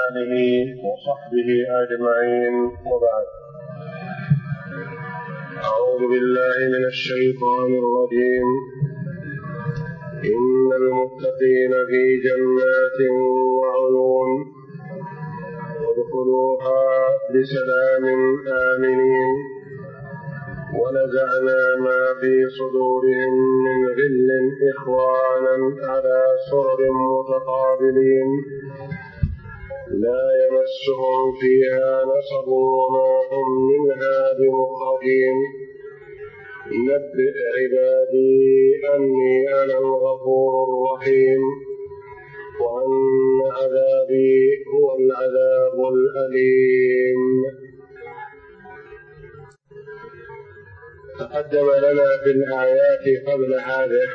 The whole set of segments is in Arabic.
آله وصحبه أجمعين، وبعد. أعوذ بالله من الشيطان الرجيم. إن المتقين في جنات وعيون ادخلوها بسلام آمنين ونزعنا ما في صدورهم من غل إخوانا على سرر متقابلين لا يمسهم فيها نصب وما هم منها بمخرجين نبئ عبادي أني أنا الغفور الرحيم وأن عذابي هو العذاب الأليم. تقدم لنا في الآيات قبل هذه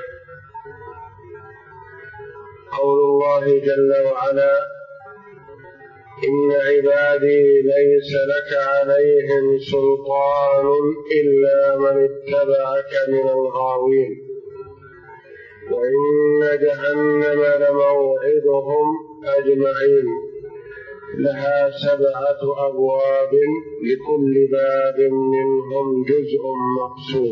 قول الله جل وعلا: إن عبادي ليس لك عليهم سلطان إلا من اتبعك من الغاوين وإن جهنم لموعدهم أجمعين لها 7 أبواب لكل باب منهم جزء مقسوم.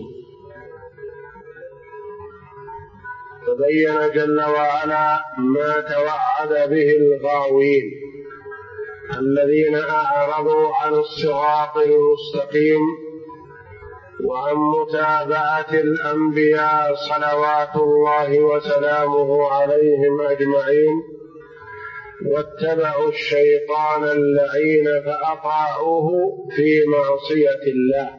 فبين جل وعلا ما توعد به الغاوين الذين أعرضوا عن الصراط المستقيم وعن متابعة الأنبياء صلوات الله وسلامه عليهم أجمعين واتبعوا الشيطان اللعين فأطاعوه في معصية الله.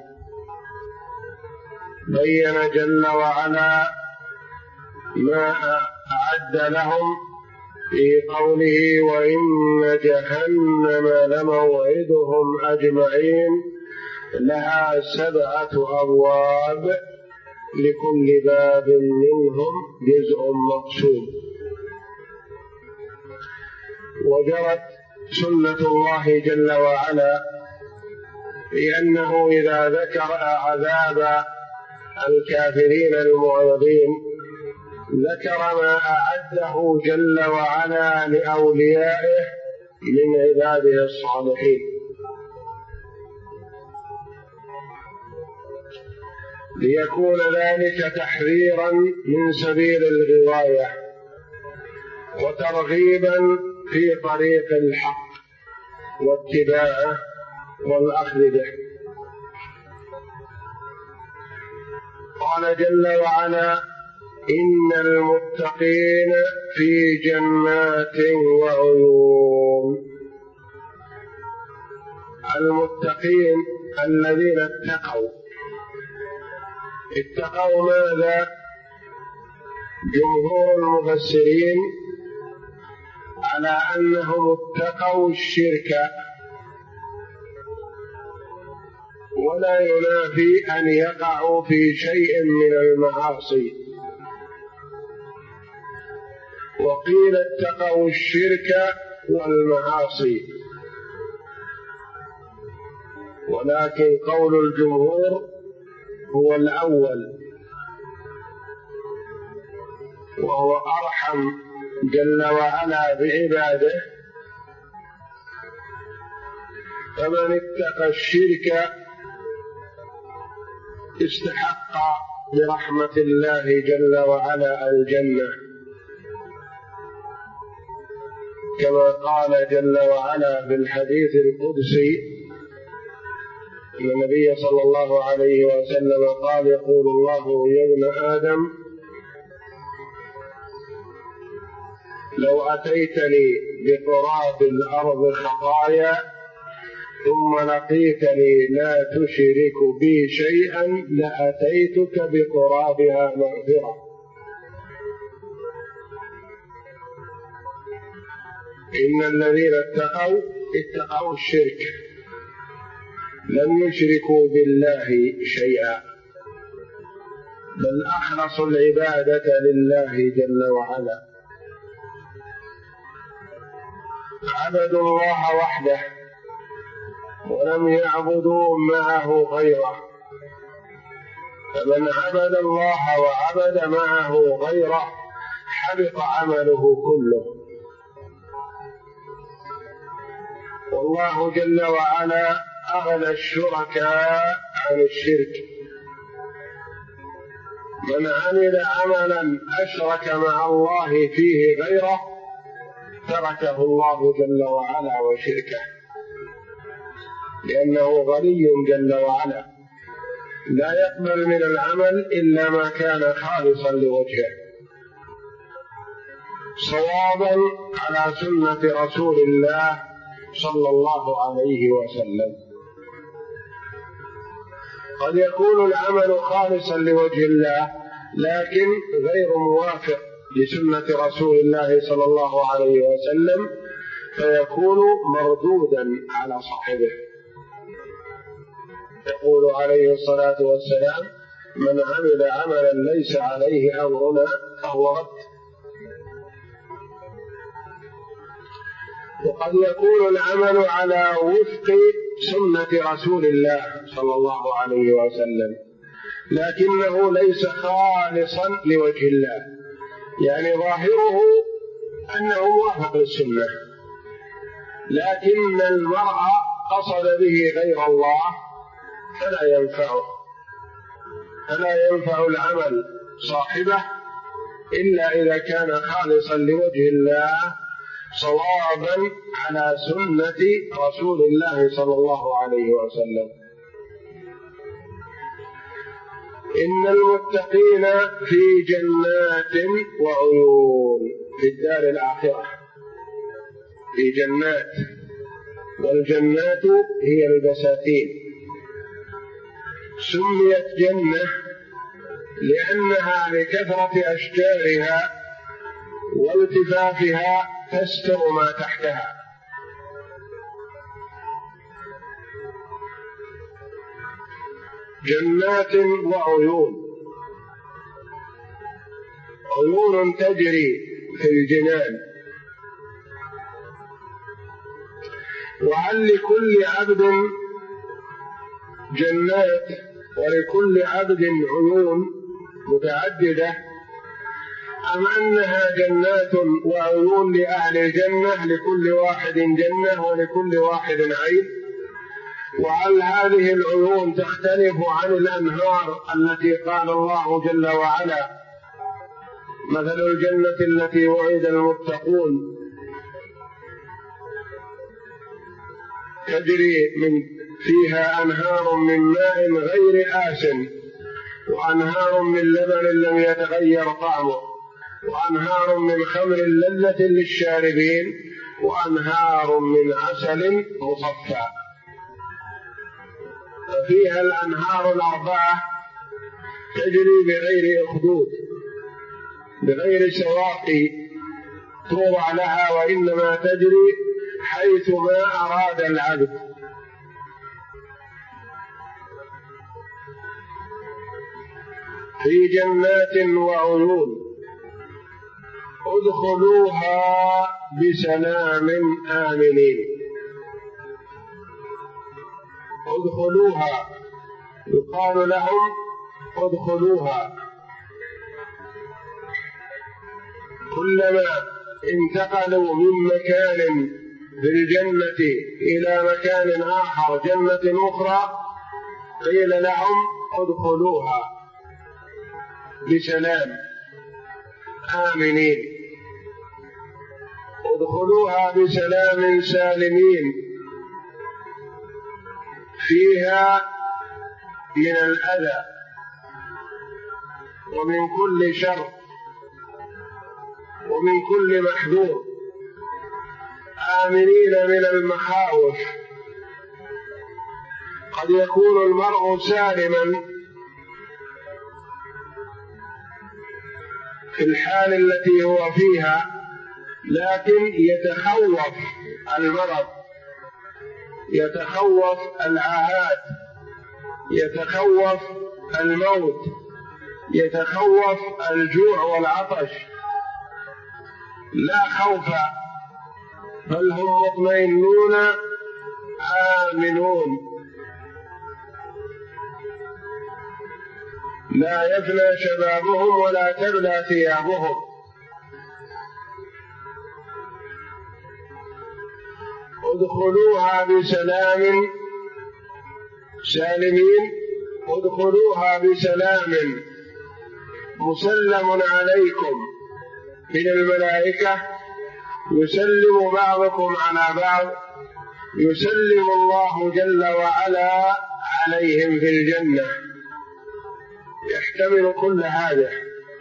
بين جل وعلا ما أعد لهم في قوله: وإن جهنم لموعدهم أجمعين لها 7 أبواب لكل باب منهم جزء مقسوم. وجرت سنة الله جل وعلا في أنه إذا ذكر عذاب الكافرين المعرضين ذكر ما أعده جل وعلا لأوليائه من عباده الصالحين، ليكون ذلك تحذيرا من سبيل الغواية وترغيبا في طريق الحق واتباعه والأخذ به. قال جل وعلا: إن المتقين في جنات وعيون. المتقين الذين اتقوا ماذا؟ جمهور المفسرين على أنهم اتقوا الشرك، ولا ينافي أن يقعوا في شيء من المعاصي. وقيل اتقوا الشرك والمعاصي، ولكن قول الجمهور هو الأول وهو أرحم جل وعلا بعباده. فمن اتقى الشرك استحق برحمة الله جل وعلا الجنة، كما قال جل وعلا في الحديث القدسي النبي صلى الله عليه وسلم قال: يقول الله: يا ابن آدم لو أتيتني بقراب الأرض خطايا ثم لقيتني لا تشرك بي شيئا لأتيتك بقرابها مغفرة. إن الذين اتقوا الشرك لم يشركوا بالله شيئا بل أخلصوا العبادة لله جل وعلا، عبدوا الله وحده ولم يعبدوا معه غيره. فمن عبد الله وعبد معه غيره حبط عمله كله. والله جل وعلا أغنى الشركاء عن الشرك. من عمل عملا أشرك مع الله فيه غيره تركه الله جل وعلا وشركه، لأنه غني جل وعلا لا يقبل من العمل إلا ما كان خالصا لوجهه صوابا على سنة رسول الله صلى الله عليه وسلم. قد يكون العمل خالصا لوجه الله لكن غير موافق لسنة رسول الله صلى الله عليه وسلم، فيكون مردودا على صاحبه. يقول عليه الصلاة والسلام: من عمل عملا ليس عليه أمرنا فهو رد. وقد يكون العمل على وفق سنة رسول الله صلى الله عليه وسلم لكنه ليس خالصا لوجه الله، يعني ظاهره أنه موافق للسنة لكن المرء قصد به غير الله فلا ينفع العمل صاحبه إلا إذا كان خالصا لوجه الله صوابا على سنة رسول الله صلى الله عليه وسلم. إن المتقين في جنات وعيون في الدار الآخرة، في جنات، والجنات هي البساتين. سميت جنة لأنها لكثرة أشجارها والتفافها تستر ما تحتها. جنات وعيون، عيون تجري في الجنان. وهل لكل عبد جنات ولكل عبد عيون متعددة، أم أنها جنات وعيون لأهل الجنة لكل واحد جنة ولكل واحد عين؟ وهل هذه العيون تختلف عن الأنهار التي قال الله جل وعلا: مثل الجنة التي وعد المتقون تجري فيها أنهار من ماء غير آسن وأنهار من لبن لم يتغير طعمه وأنهار من خمر لذة للشاربين وأنهار من عسل مصفى. ففيها الأنهار الأربعة تجري بغير أخدود، بغير سواقي توضع لها، وإنما تجري حيث ما أراد العبد. في جنات وعيون ادخلوها بسلام آمنين. ادخلوها، يقال لهم ادخلوها. كلما انتقلوا من مكان في الجنة إلى مكان آخر، جنة أخرى، قيل لهم ادخلوها بسلام آمنين. ادخلوها بسلام سالمين، فيها من الأذى ومن كل شر ومن كل محذور، آمنين من المخاوف. قد يكون المرء سالما في الحال التي هو فيها، لكن يتخوف المرض، يتخوف الآفات، يتخوف الموت، يتخوف الجوع والعطش. لا خوف، بل هم مطمئنون آمنون. لا يفنى شبابهم ولا تبلى ثيابهم. ادخلوها بسلام سالمين، ادخلوها بسلام مسلم عليكم من الملائكة، يسلم بعضكم على بعض، يسلم الله جل وعلا عليهم في الجنة، يحتمل كل هذا،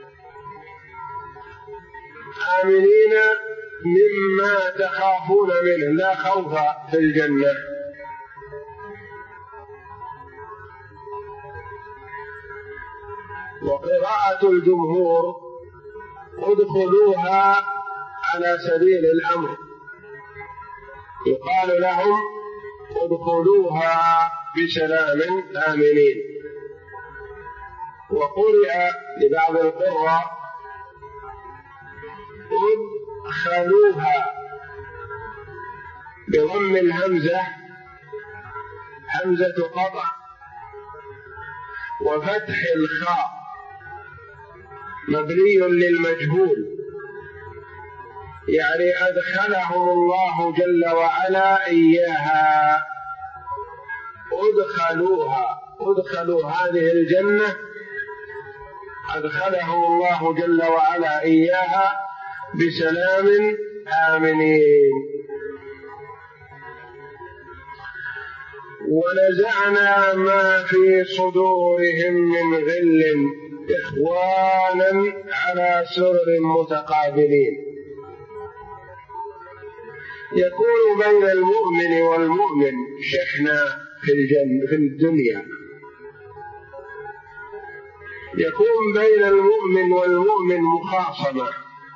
آمنين مما تخافون منه، لا خوف في الجنة. وقراءة الجمهور ادخلوها على سبيل الأمر، يقال لهم ادخلوها بسلام آمنين. وقرئ لبعض القراء ادخلوها بضم الهمزة، همزة قطع، وفتح الخاء مبني للمجهول، يعني أدخلهم الله جل وعلا إياها. ادخلوا هذه الجنة، أدخلهم الله جل وعلا إياها بسلام آمنين. ونزعنا ما في صدورهم من غل إخوانا على سرر متقابلين. يكون بين المؤمن والمؤمن شحنة في الدنيا، يكون بين المؤمن والمؤمن مخاصمة،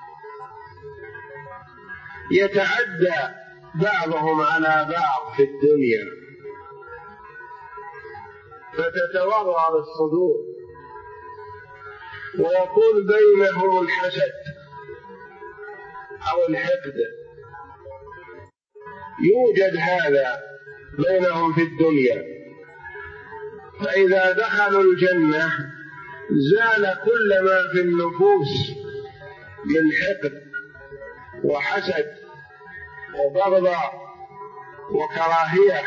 يتعدى بعضهم على بعض في الدنيا، فتتورع الصدور، ويكون بينهم الحسد أو الحقد، يوجد هذا بينهم في الدنيا. فإذا دخلوا الجنة زال كل ما في النفوس من حقد وحسد وبغضاء وكراهية.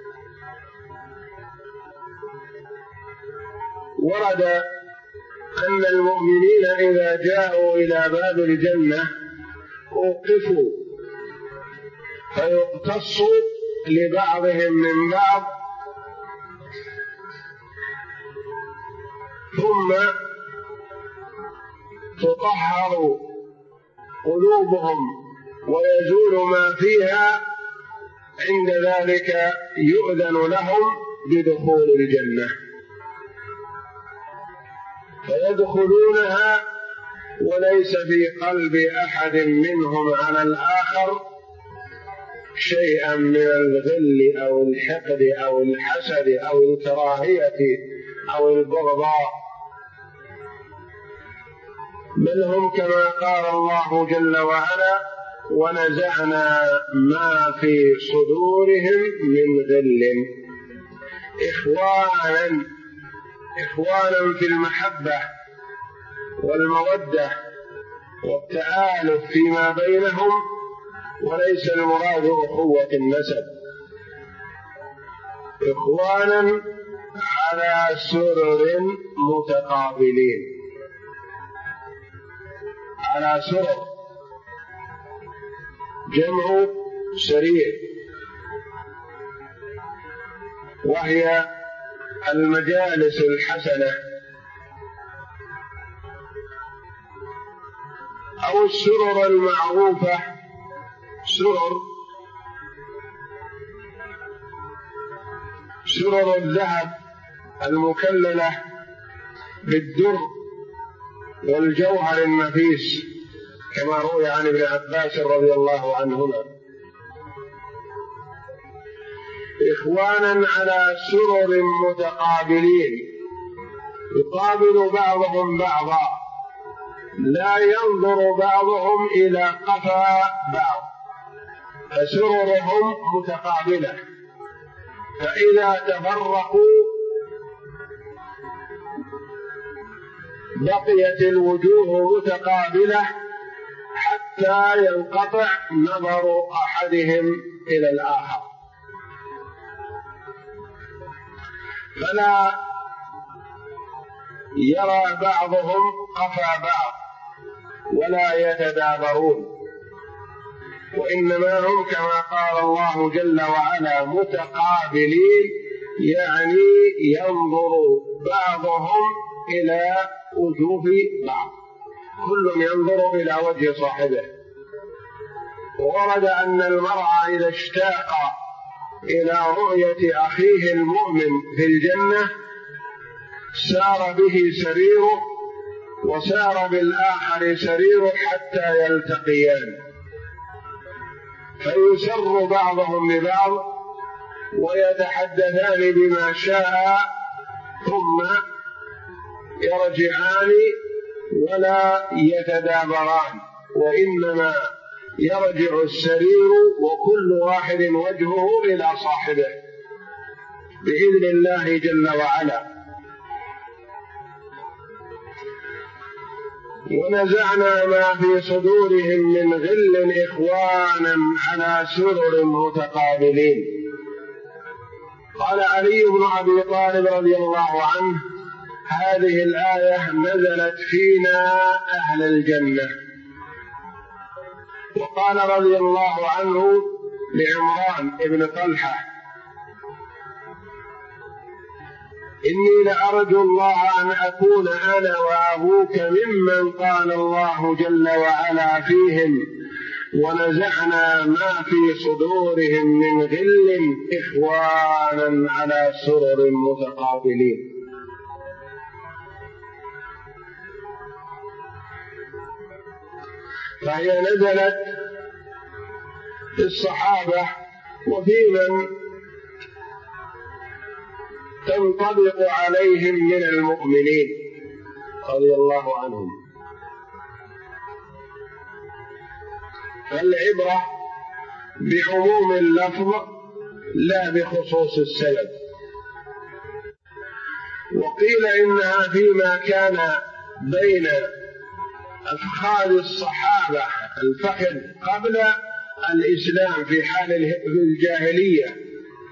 ورد أن المؤمنين إذا جاءوا إلى باب الجنة أوقفوا فيقتصوا لبعضهم من بعض، ثم تطهر قلوبهم ويزول ما فيها، عند ذلك يؤذن لهم بدخول الجنة، فيدخلونها وليس في قلب أحد منهم على الآخر شيئا من الغل أو الحقد أو الحسد أو الكراهية أو البغضاء، بل هم كما قال الله جل وعلا: ونزعنا ما في صدورهم من غل إخوانا في المحبة والمودة والتآلف فيما بينهم، وليس المراد أخوة النسب، إخوانا على سرر متقابلين، على سرر جمع سرير، وهي المجالس الحسنة أو السرر المعروفة، سرر الذهب المكللة بالدر والجوهر النفيس، كما روي عن ابن عباس رضي الله عنهما: إخوانا على سرر متقابلين، يقابل بعضهم بعضا، لا ينظر بعضهم إلى قفا بعض، فسررهم متقابلة، فإذا تفرقوا بقيت الوجوه متقابلة حتى حتى ينقطع نظر أحدهم إلى الآخر، فلا يرى بعضهم قفا بعض ولا يتدابرون، وإنما هم كما قال الله جل وعلا متقابلين، يعني ينظر بعضهم إلى وجوه بعض، كل ينظر إلى وجه صاحبه. ورد أن المرء إذا اشتاق إلى رؤية أخيه المؤمن في الجنة سار به سريره وسار بالآخر سريره حتى يلتقيان، فيسر بعضهم ببعض ويتحدثان بما شاء ثم يرجعان ولا يتدابران، وإنما يرجع السرير وكل واحد وجهه إلى صاحبه بإذن الله جل وعلا. ونزعنا ما في صدورهم من غل إخوانا على سرر متقابلين. قال علي بن أبي طالب رضي الله عنه: هذه الآية نزلت فينا أهل الجنة. وقال رضي الله عنه لعمران بن طلحة: إني لأرجو الله أن أكون أنا وأبوك ممن قال الله جل وعلا فيهم: ونزعنا ما في صدورهم من غل إخوانا على سرر متقابلين. فهي نزلت في الصحابة وفي من تنطبق عليهم من المؤمنين رضي الله عنهم. فالعبرة بعموم اللفظ لا بخصوص السبب. وقيل إنها فيما كان بين أفخاذ الصحابة الفخذ قبل الإسلام في حال الجاهلية،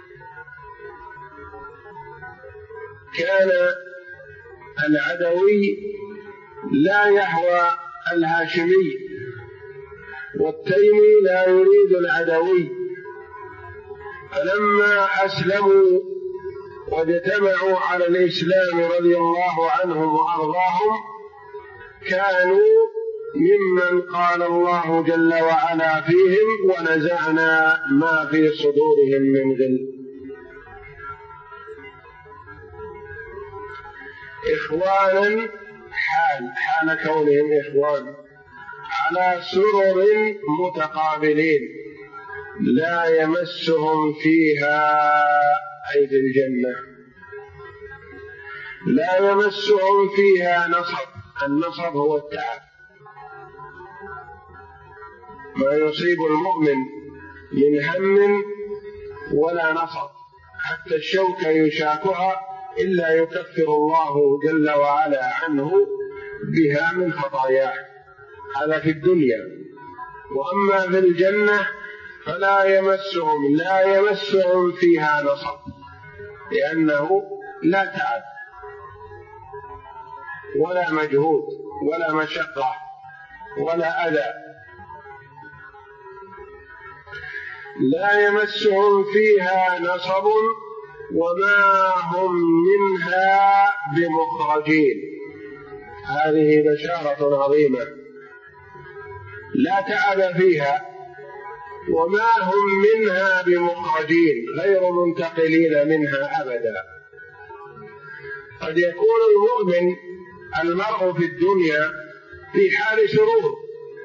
كان العدوي لا يهوى الهاشمي، والتيمي لا يريد العدوي، فلما أسلموا واجتمعوا على الإسلام رضي الله عنهم وأرضاهم كانوا ممن قال الله جل وعلا فيهم: ونزعنا ما في صدورهم من غل. إخوانا حال كونهم إخوان على سرر متقابلين لا يمسهم فيها، أي في الجنة لا يمسهم فيها نصب. النصب هو التعب، ما يصيب المؤمن من هم ولا نصب، حتى الشوكة يشاكها إلا يكفر الله جل وعلا عنه بها من خطاياه، هذا في الدنيا. وأما في الجنة فلا يمسهم فيها نصب، لأنه لا تعب ولا مجهود ولا مشقة ولا أذى. لا يمسهم فيها نصب وما هم منها بمخرجين. هذه بشارة عظيمة، لا تعب فيها وما هم منها بمخرجين، غير منتقلين منها أبدا. قد يكون المؤمن المرء في الدنيا في حال سرور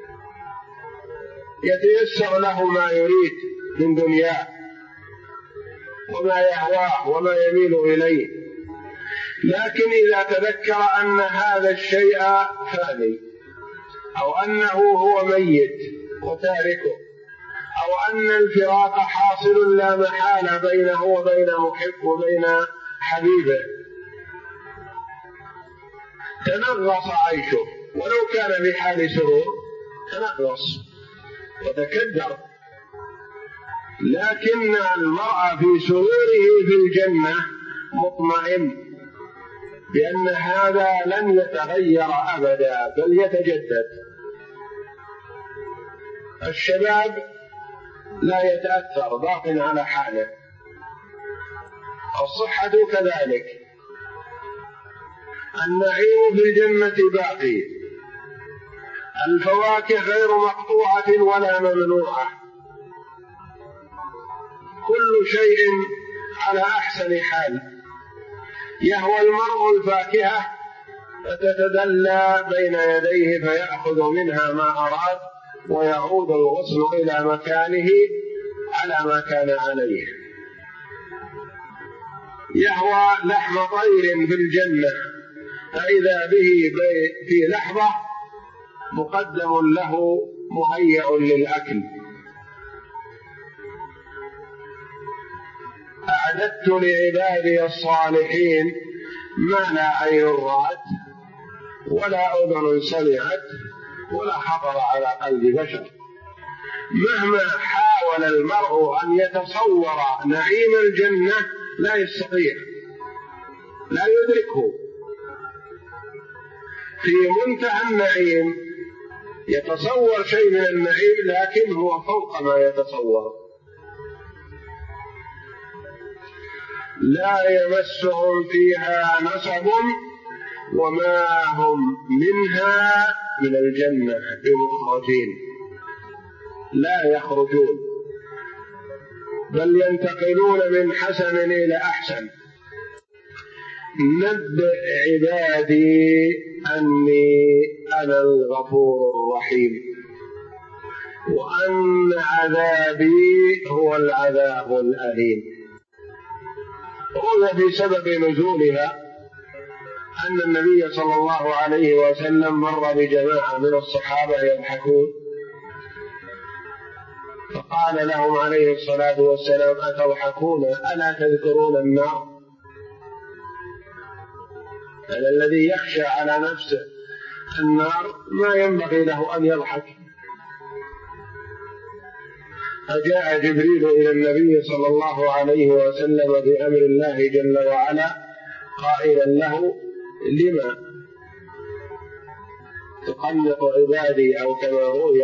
يتيسر له ما يريد من دنياه وما يهواه وما يميل إليه، لكن إذا تذكر أن هذا الشيء فاني، أو أنه هو ميت وتاركه، أو أن الفراق حاصل لا محالة بينه وبين محب وبين حبيبه، تنغص عيشه، ولو كان في حال سرور تنغص، يتكدر، لكن المرء في سروره في الجنة مطمئن بأن هذا لن يتغير أبدا بل يتجدد. الشباب لا يتأثر، باق على حاله، الصحة كذلك، النعيم في الجنة باقي، الفواكه غير مقطوعة ولا ممنوعة، كل شيء على أحسن حال. يهوى المرء الفاكهة فتتدلى بين يديه فيأخذ منها ما أراد ويعود الغصن إلى مكانه على ما كان عليه. يهوى لحم طير في الجنة فإذا به في لحظة مقدم له مهيأ للأكل. أعددت لعبادي الصالحين ما لا عين رأت ولا أذن سمعت ولا خطر على قلب بشر. مهما حاول المرء أن يتصور نعيم الجنة لا يستطيع، لا يدركه. في منتهى النعيم يتصور شيء من النعيم لكن هو فوق ما يتصور. لا يمسهم فيها نصب وما هم منها من الجنة بمخرجين، لا يخرجون بل ينتقلون من حسن إلى أحسن. نبئ عبادي أني أنا الغفور الرحيم وأن عذابي هو العذاب الأليم. روي في سبب نزولها أن النبي صلى الله عليه وسلم مر بجماعة من الصحابة يضحكون، فقال لهم عليه الصلاة والسلام: أتضحكون ألا تذكرون النار؟ الذي يخشى على نفسه النار ما ينبغي له أن يضحك. فجاء جبريل إلى النبي صلى الله عليه وسلم بأمر الله جل وعلا قائلا له: لما تقنط عبادي؟ أو كما روي،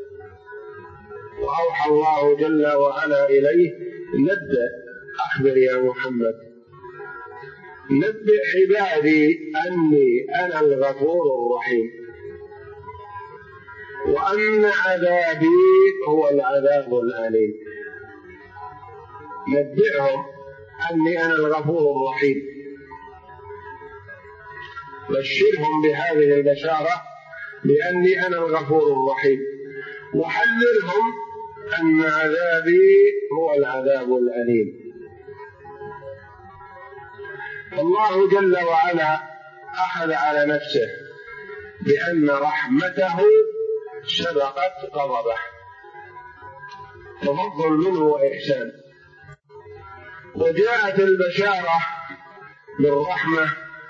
وأوحى الله جل وعلا إليه: نبئ، أخبر يا محمد، نبئ عبادي أني أنا الغفور الرحيم وأن عذابي هو العذاب الأليم. نبئهم أني أنا الغفور الرحيم، بشرهم بهذه البشارة بأني أنا الغفور الرحيم، وحذرهم أن عذابي هو العذاب الأليم. الله جل وعلا أخذ على نفسه بأن رحمته سبقت غضبه، تفضل منه وإحسان. وجاءت البشارة بالرحمة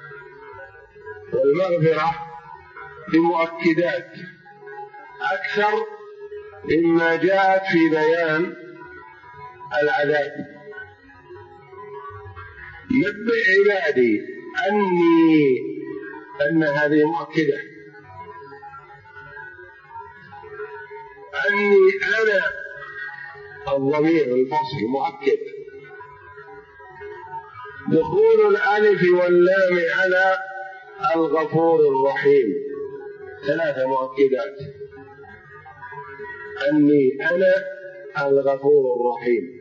والمغفرة بمؤكدات أكثر مما جاءت في بيان العذاب. نبئ عبادي أن هذه مؤكدة، أني أنا الضمير الفصل مؤكد، دخول الألف واللام على الغفور الرحيم، ثلاثة مؤكدات: أني أنا الغفور الرحيم.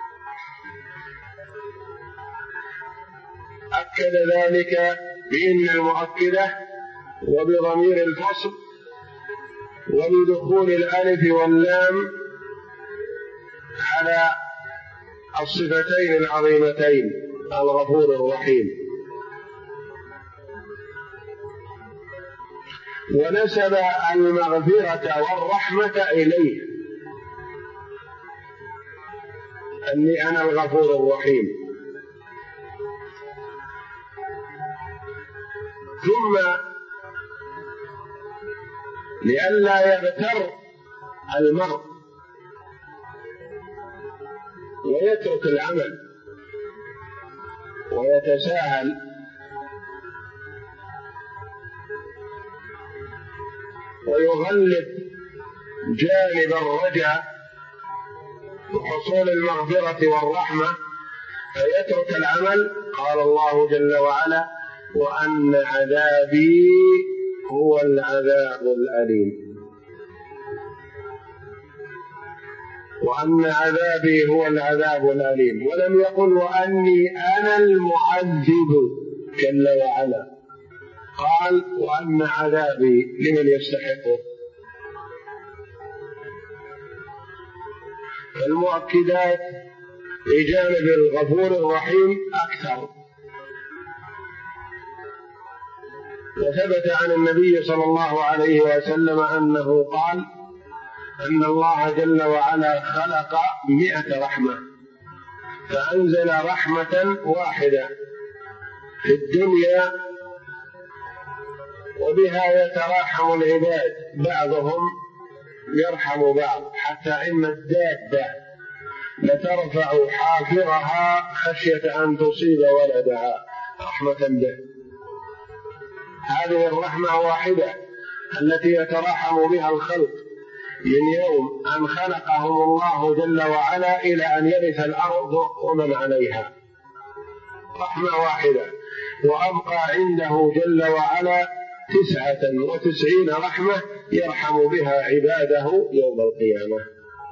أكد ذلك بإن المؤكدة وبضمير الفصل وبدخول الألف واللام على الصفتين العظيمتين الغفور الرحيم. ونسب المغفرة والرحمة إليه، أني أنا الغفور الرحيم. ثم لئلا يغتر المرء ويترك العمل ويتساهل، ويغلب جانب الرجاء بحصول المغفرة والرحمة فيترك العمل. قال الله جل وعلا: وأن عذابي هو العذاب الأليم. وأن عذابي هو العذاب الأليم، ولم يقل وأني أنا المعذب جل وعلا، قال وأن عذابي لمن يستحقه. المؤكدات بجانب الغفور الرحيم أكثر. وثبت عن النبي صلى الله عليه وسلم أنه قال أن الله جل وعلا خلق 100 رحمة، فأنزل رحمة واحدة في الدنيا، وبها يتراحم العباد، بعضهم يرحم بعض، حتى إن الدابة لترفع حافرها خشية أن تصيب ولدها رحمة به. هذه الرحمة واحدة التي يتراحم بها الخلق من يوم أن خلقهم الله جل وعلا إلى أن يرث الأرض ومن عليها، رحمة واحدة. وأبقى عنده جل وعلا 99 رحمة يرحم بها عباده يوم القيامة.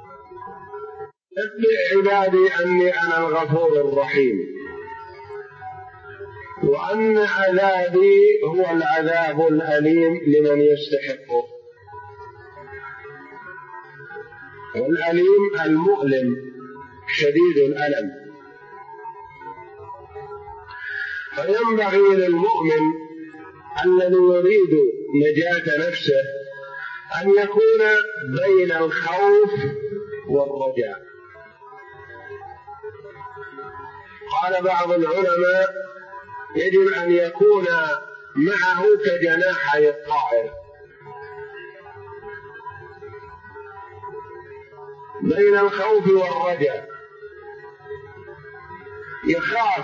نبئ عبادي أني أنا الغفور الرحيم، وأن عذابي هو العذاب الأليم لمن يستحقه. والأليم المؤلم شديد الألم. فينبغي للمؤمن الذي يريد نجاة نفسه أن يكون بين الخوف والرجاء. قال بعض العلماء: يجب أن يكون معه كجناحي الطائر، بين الخوف والرجاء. يخاف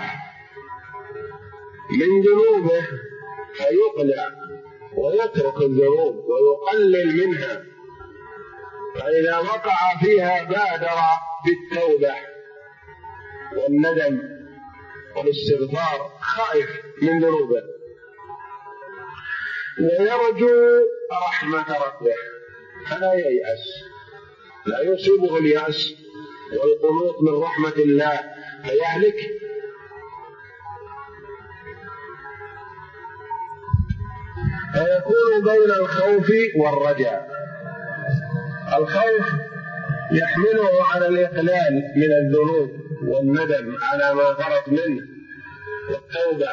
من ذنوبه فيقلع ويترك الذنوب ويقلل منها، فإذا وقع فيها بادر بالتوبة والندم والاستغفار، خائف من ذنوبه، ويرجو رحمة ربه فلا ييأس، لا يصيبه اليأس والقنوط من رحمة الله فيهلك. فيكون بين الخوف والرجاء. الخوف يحمله على الإقلال من الذنوب والندم على ما فرط منه والتوبة،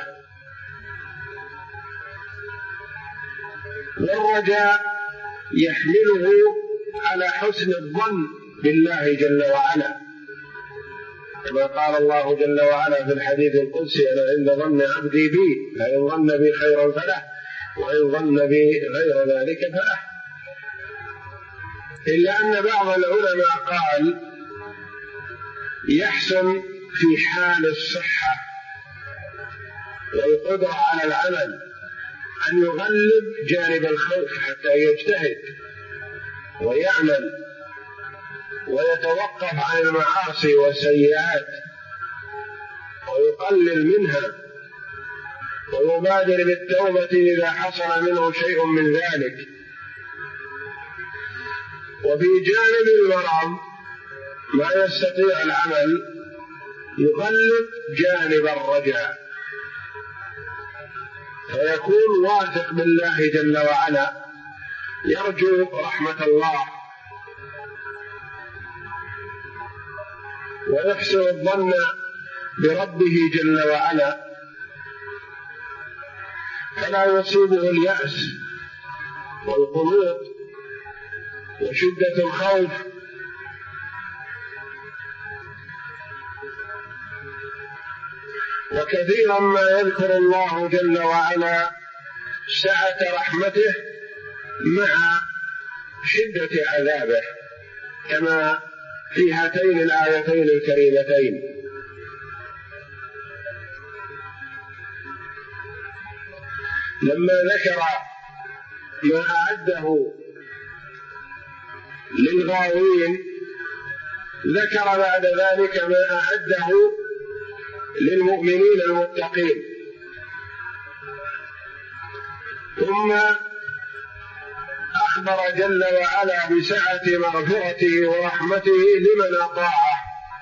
والرجاء يحمله على حسن الظن بالله جل وعلا، كما قال الله جل وعلا في الحديث القدسي: أنا عند ظن عبدي بي، فإن ظن بي خيرا فله، وإن ظن بي غير ذلك فله. إلا أن بعض العلماء قال: يحسن في حال الصحة والقدرة على العمل أن يغلب جانب الخوف حتى يجتهد ويعمل ويتوقف عن المعاصي والسيئات ويقلل منها ويبادر بالتوبة إذا حصل منه شيء من ذلك. وفي جانب المرض ما يستطيع العمل يغلب جانب الرجاء، فيكون واثق بالله جل وعلا، يرجو رحمة الله ويحسن الظن بربه جل وعلا، فلا يصيبه اليأس والقنوط وشدة الخوف. وكثيرا ما يذكر الله جل وعلا سعة رحمته مع شدة عذابه، كما في هاتين الآيتين الكريمتين. لما ذكر ما أعده للغاوين ذكر بعد ذلك ما أعده للمؤمنين المتقين، ثم أخبر جل وعلا بسعة مغفرته ورحمته لمن أطاعه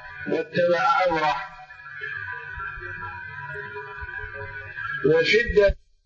واتبع أمره، وشدة